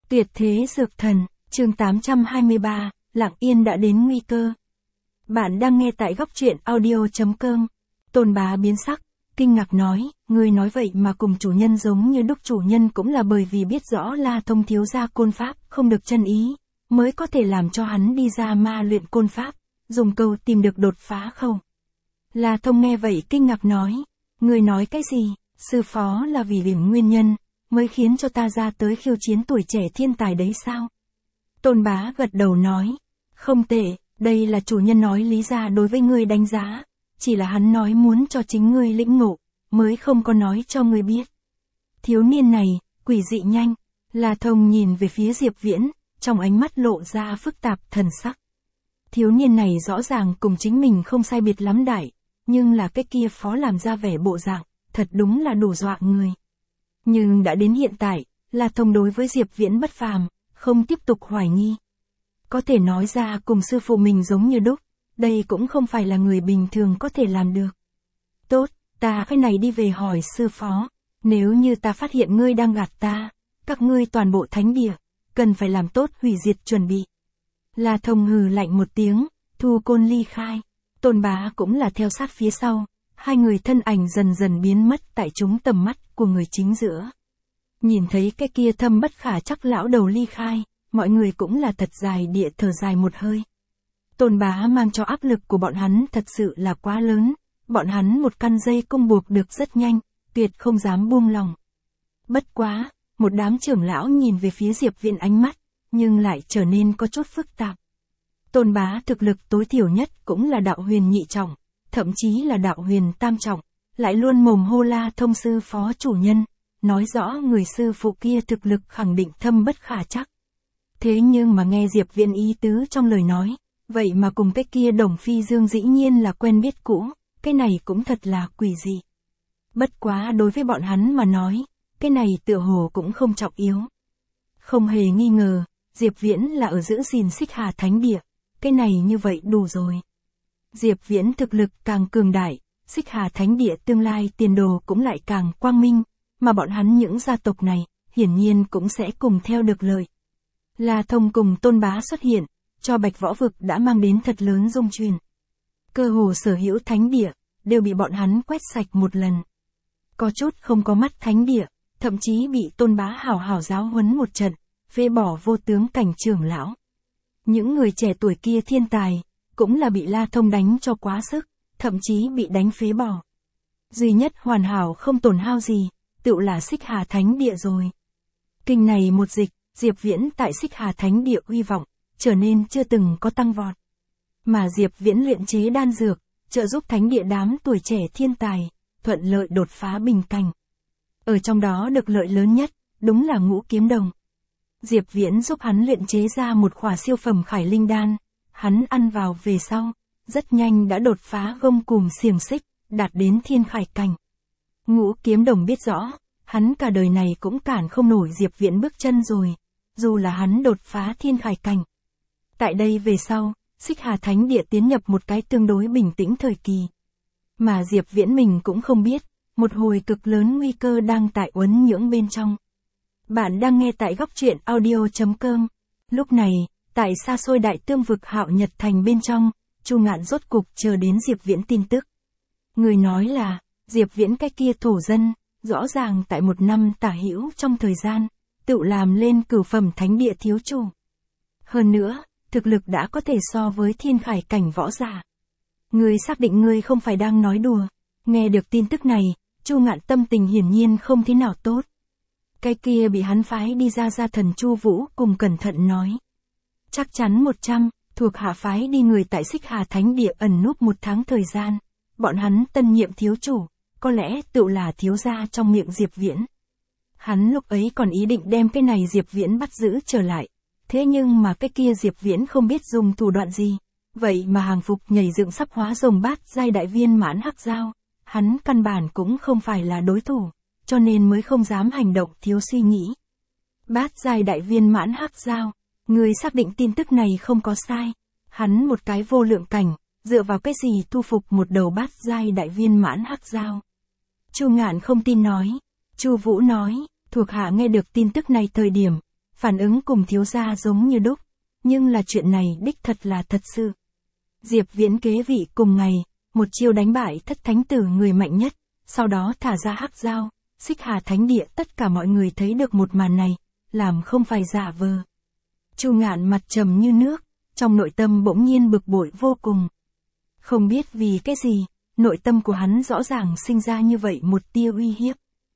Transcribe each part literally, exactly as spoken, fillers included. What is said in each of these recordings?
Tuyệt thế dược thần, chương tám trăm hai mươi ba, lặng yên đã đến nguy cơ. Bạn đang nghe tại góc truyện audio.com. Tôn Bá biến sắc, kinh ngạc nói, ngươi nói vậy mà cùng chủ nhân giống như đúc, chủ nhân cũng là bởi vì biết rõ La Thông thiếu gia côn pháp không được chân ý, mới có thể làm cho hắn đi ra ma luyện côn pháp, dùng câu tìm được đột phá không? La Thông nghe vậy kinh ngạc nói, ngươi nói cái gì, sư phó là vì điểm nguyên nhân, mới khiến cho ta ra tới khiêu chiến tuổi trẻ thiên tài đấy sao? Tôn Bá gật đầu nói, không tệ, đây là chủ nhân nói lý ra đối với ngươi đánh giá, chỉ là hắn nói muốn cho chính ngươi lĩnh ngộ, mới không có nói cho ngươi biết. Thiếu niên này, quỷ dị nhanh, La Thông nhìn về phía Diệp Viễn, trong ánh mắt lộ ra phức tạp thần sắc. Thiếu niên này rõ ràng cùng chính mình không sai biệt lắm đại, nhưng là cái kia phó làm ra vẻ bộ dạng, thật đúng là đủ dọa người. Nhưng đã đến hiện tại, La Thông đối với Diệp Viễn bất phàm, không tiếp tục hoài nghi. Có thể nói ra cùng sư phụ mình giống như đúc, đây cũng không phải là người bình thường có thể làm được. Tốt, ta cái này đi về hỏi sư phó, nếu như ta phát hiện ngươi đang gạt ta, các ngươi toàn bộ thánh địa, cần phải làm tốt hủy diệt chuẩn bị. La Thông hừ lạnh một tiếng, thu côn ly khai, Tôn Bá cũng là theo sát phía sau, hai người thân ảnh dần dần biến mất tại chúng tầm mắt của người chính giữa. Nhìn thấy cái kia thâm bất khả chắc lão đầu ly khai, mọi người cũng là thật dài địa thở dài một hơi. Tôn Bá mang cho áp lực của bọn hắn thật sự là quá lớn, bọn hắn một căn dây cung buộc được rất nhanh, tuyệt không dám buông lòng. Bất quá, một đám trưởng lão nhìn về phía Diệp Viễn ánh mắt, nhưng lại trở nên có chút phức tạp. Tôn Bá thực lực tối thiểu nhất cũng là đạo huyền nhị trọng, thậm chí là đạo huyền tam trọng, lại luôn mồm hô La Thông sư phó chủ nhân, nói rõ người sư phụ kia thực lực khẳng định thâm bất khả chắc. Thế nhưng mà nghe Diệp Viễn ý tứ trong lời nói, vậy mà cùng cái kia Đồng Phi Dương dĩ nhiên là quen biết cũ, cái này cũng thật là quỷ dị. Bất quá đối với bọn hắn mà nói, cái này tựa hồ cũng không trọng yếu. Không hề nghi ngờ, Diệp Viễn là ở giữ gìn Xích Hà Thánh Địa, cái này như vậy đủ rồi. Diệp Viễn thực lực càng cường đại, Xích Hà Thánh Địa tương lai tiền đồ cũng lại càng quang minh, mà bọn hắn những gia tộc này, hiển nhiên cũng sẽ cùng theo được lợi. La Thông cùng Tôn Bá xuất hiện, cho Bạch Võ Vực đã mang đến thật lớn rung chuyển. Cơ hồ sở hữu thánh địa, đều bị bọn hắn quét sạch một lần. Có chút không có mắt thánh địa, thậm chí bị Tôn Bá hảo hảo giáo huấn một trận, phế bỏ vô tướng cảnh trưởng lão. Những người trẻ tuổi kia thiên tài, cũng là bị La Thông đánh cho quá sức, thậm chí bị đánh phế bỏ. Duy nhất hoàn hảo không tổn hao gì, tựu là Xích Hà Thánh Địa rồi. Kinh này một dịch, Diệp Viễn tại Xích Hà Thánh Địa uy vọng, trở nên chưa từng có tăng vọt. Mà Diệp Viễn luyện chế đan dược, trợ giúp thánh địa đám tuổi trẻ thiên tài, thuận lợi đột phá bình cảnh. Ở trong đó được lợi lớn nhất, đúng là Ngũ Kiếm Đồng. Diệp Viễn giúp hắn luyện chế ra một khỏa siêu phẩm Khải Linh đan, hắn ăn vào về sau, rất nhanh đã đột phá gông cùm xiềng xích, đạt đến thiên khải cảnh. Ngũ Kiếm Đồng biết rõ, hắn cả đời này cũng cản không nổi Diệp Viễn bước chân rồi, dù là hắn đột phá thiên khải cảnh. Tại đây về sau, Xích Hà Thánh Địa tiến nhập một cái tương đối bình tĩnh thời kỳ. Mà Diệp Viễn mình cũng không biết, một hồi cực lớn nguy cơ đang tại uốn nhưỡng bên trong. Bạn đang nghe tại góc truyện audio.com. Lúc này, tại xa xôi Đại Tương Vực Hạo Nhật Thành bên trong, Chu Ngạn rốt cục chờ đến Diệp Viễn tin tức. Người nói là, Diệp Viễn cái kia thổ dân, rõ ràng tại một năm tả hữu trong thời gian, tự làm lên cửu phẩm thánh địa thiếu chủ. Hơn nữa, thực lực đã có thể so với thiên khải cảnh võ giả. Ngươi xác định ngươi không phải đang nói đùa. Nghe được tin tức này, Chu Ngạn tâm tình hiển nhiên không thế nào tốt. Cái kia bị hắn phái đi ra gia thần Chu Vũ cùng cẩn thận nói. Chắc chắn một trăm, thuộc hạ phái đi người tại Xích Hà Thánh Địa ẩn núp một tháng thời gian. Bọn hắn tân nhiệm thiếu chủ, có lẽ tự là thiếu gia trong miệng Diệp Viễn. Hắn lúc ấy còn ý định đem cái này Diệp Viễn bắt giữ trở lại. Thế nhưng mà cái kia Diệp Viễn không biết dùng thủ đoạn gì. Vậy mà hàng phục nhảy dựng sắp hóa rồng bát giai đại viên mãn hắc giao. Hắn căn bản cũng không phải là đối thủ, cho nên mới không dám hành động thiếu suy nghĩ. Bát giai đại viên mãn hắc giao, người xác định tin tức này không có sai. Hắn một cái vô lượng cảnh, dựa vào cái gì thu phục một đầu bát giai đại viên mãn hắc giao. Chu Ngạn không tin nói. Chu Vũ nói, thuộc hạ nghe được tin tức này thời điểm, phản ứng cùng thiếu gia giống như đúc, nhưng là chuyện này đích thật là thật sự. Diệp Viễn kế vị cùng ngày, một chiêu đánh bại thất thánh tử người mạnh nhất, sau đó thả ra hắc dao, Xích Hà Thánh Địa. Tất cả mọi người thấy được một màn này, làm không phải giả vờ. Chu Ngạn mặt trầm như nước, trong nội tâm bỗng nhiên bực bội vô cùng. Không biết vì cái gì, nội tâm của hắn rõ ràng sinh ra như vậy một tia uy hiếp.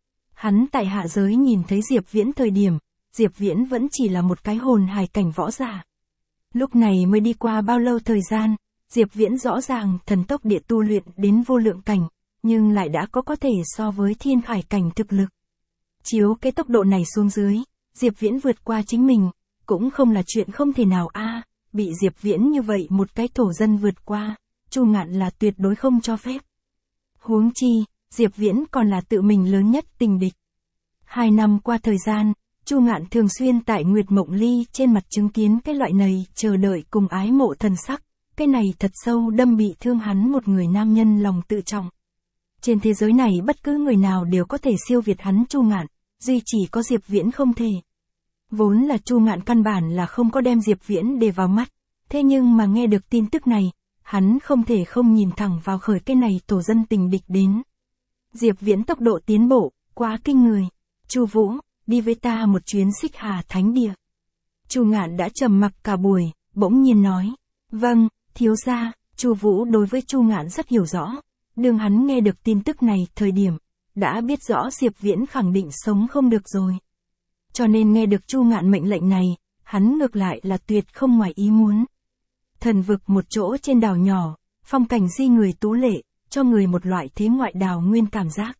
Hắn tại hạ giới nhìn thấy Diệp Viễn thời điểm, Diệp Viễn vẫn chỉ là một cái hồn hài cảnh võ giả. Lúc này mới đi qua bao lâu thời gian, Diệp Viễn rõ ràng thần tốc địa tu luyện đến vô lượng cảnh, nhưng lại đã có có thể so với thiên khải cảnh thực lực. Chiếu cái tốc độ này xuống dưới, Diệp Viễn vượt qua chính mình, cũng không là chuyện không thể nào a. Bị Diệp Viễn như vậy một cái thổ dân vượt qua, Chu Ngạn là tuyệt đối không cho phép. Huống chi, Diệp Viễn còn là tự mình lớn nhất tình địch. Hai năm qua thời gian, Chu Ngạn thường xuyên tại Nguyệt Mộng Ly trên mặt chứng kiến cái loại này chờ đợi cùng ái mộ thần sắc, cái này thật sâu đâm bị thương hắn một người nam nhân lòng tự trọng. Trên thế giới này bất cứ người nào đều có thể siêu việt hắn Chu Ngạn, duy chỉ có Diệp Viễn không thể. Vốn là Chu Ngạn căn bản là không có đem Diệp Viễn để vào mắt, thế nhưng mà nghe được tin tức này, hắn không thể không nhìn thẳng vào khởi cái này tổ dân tình địch đến. Diệp Viễn tốc độ tiến bộ, quá kinh người. Chu Vũ, đi với ta một chuyến Xích Hà Thánh Địa. Chu Ngạn đã trầm mặc cả buổi, bỗng nhiên nói, vâng, thiếu gia. Chu Vũ đối với Chu Ngạn rất hiểu rõ, đương hắn nghe được tin tức này thời điểm, đã biết rõ Diệp Viễn khẳng định sống không được rồi. Cho nên nghe được Chu Ngạn mệnh lệnh này, hắn ngược lại là tuyệt không ngoài ý muốn. Thần vực một chỗ trên đảo nhỏ, phong cảnh di người tú lệ, cho người một loại thế ngoại đảo nguyên cảm giác.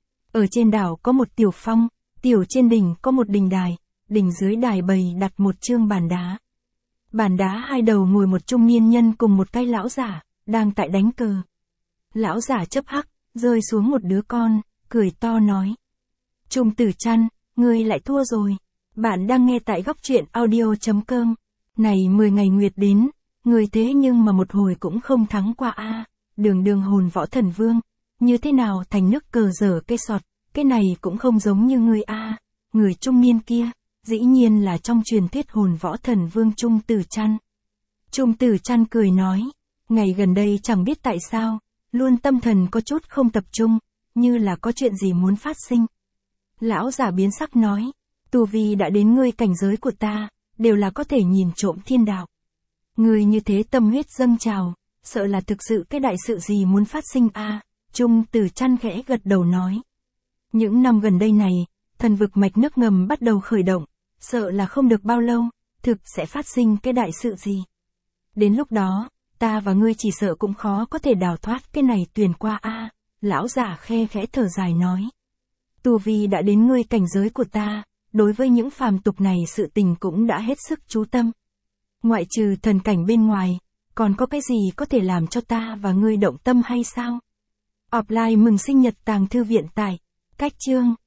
Ở trên đảo có một tiểu phong, tiểu trên đỉnh có một đình đài, đỉnh dưới đài bày đặt một chương bàn đá. Bàn đá hai đầu ngồi một trung niên nhân cùng một cái lão giả, đang tại đánh cờ. Lão giả chấp hắc, rơi xuống một đứa con, cười to nói. Trung Tử Trăn, ngươi lại thua rồi. Bạn đang nghe tại góc truyện audio chấm com. Này mười ngày nguyệt đến, người thế nhưng mà một hồi cũng không thắng qua a. Đường đường hồn võ thần vương, như thế nào thành nước cờ dở cây sọt, cái này cũng không giống như ngươi a. Người trung niên kia, dĩ nhiên là trong truyền thuyết hồn võ thần vương Trung Tử Trăn. Trung Tử Trăn cười nói, ngày gần đây chẳng biết tại sao, luôn tâm thần có chút không tập trung, như là có chuyện gì muốn phát sinh. Lão giả biến sắc nói, tu vi đã đến ngươi cảnh giới của ta, đều là có thể nhìn trộm thiên đạo. Ngươi như thế tâm huyết dâng trào, sợ là thực sự cái đại sự gì muốn phát sinh a. À, Trung Tử Trăn khẽ gật đầu nói. Những năm gần đây này, thần vực mạch nước ngầm bắt đầu khởi động, sợ là không được bao lâu, thực sẽ phát sinh cái đại sự gì. Đến lúc đó, ta và ngươi chỉ sợ cũng khó có thể đào thoát cái này tuyền qua a. À, lão giả khe khẽ thở dài nói. Tu vi đã đến ngươi cảnh giới của ta, đối với những phàm tục này sự tình cũng đã hết sức chú tâm. Ngoại trừ thần cảnh bên ngoài, còn có cái gì có thể làm cho ta và ngươi động tâm hay sao? Offline mừng sinh nhật Tàng Thư Viện tại, cách chương.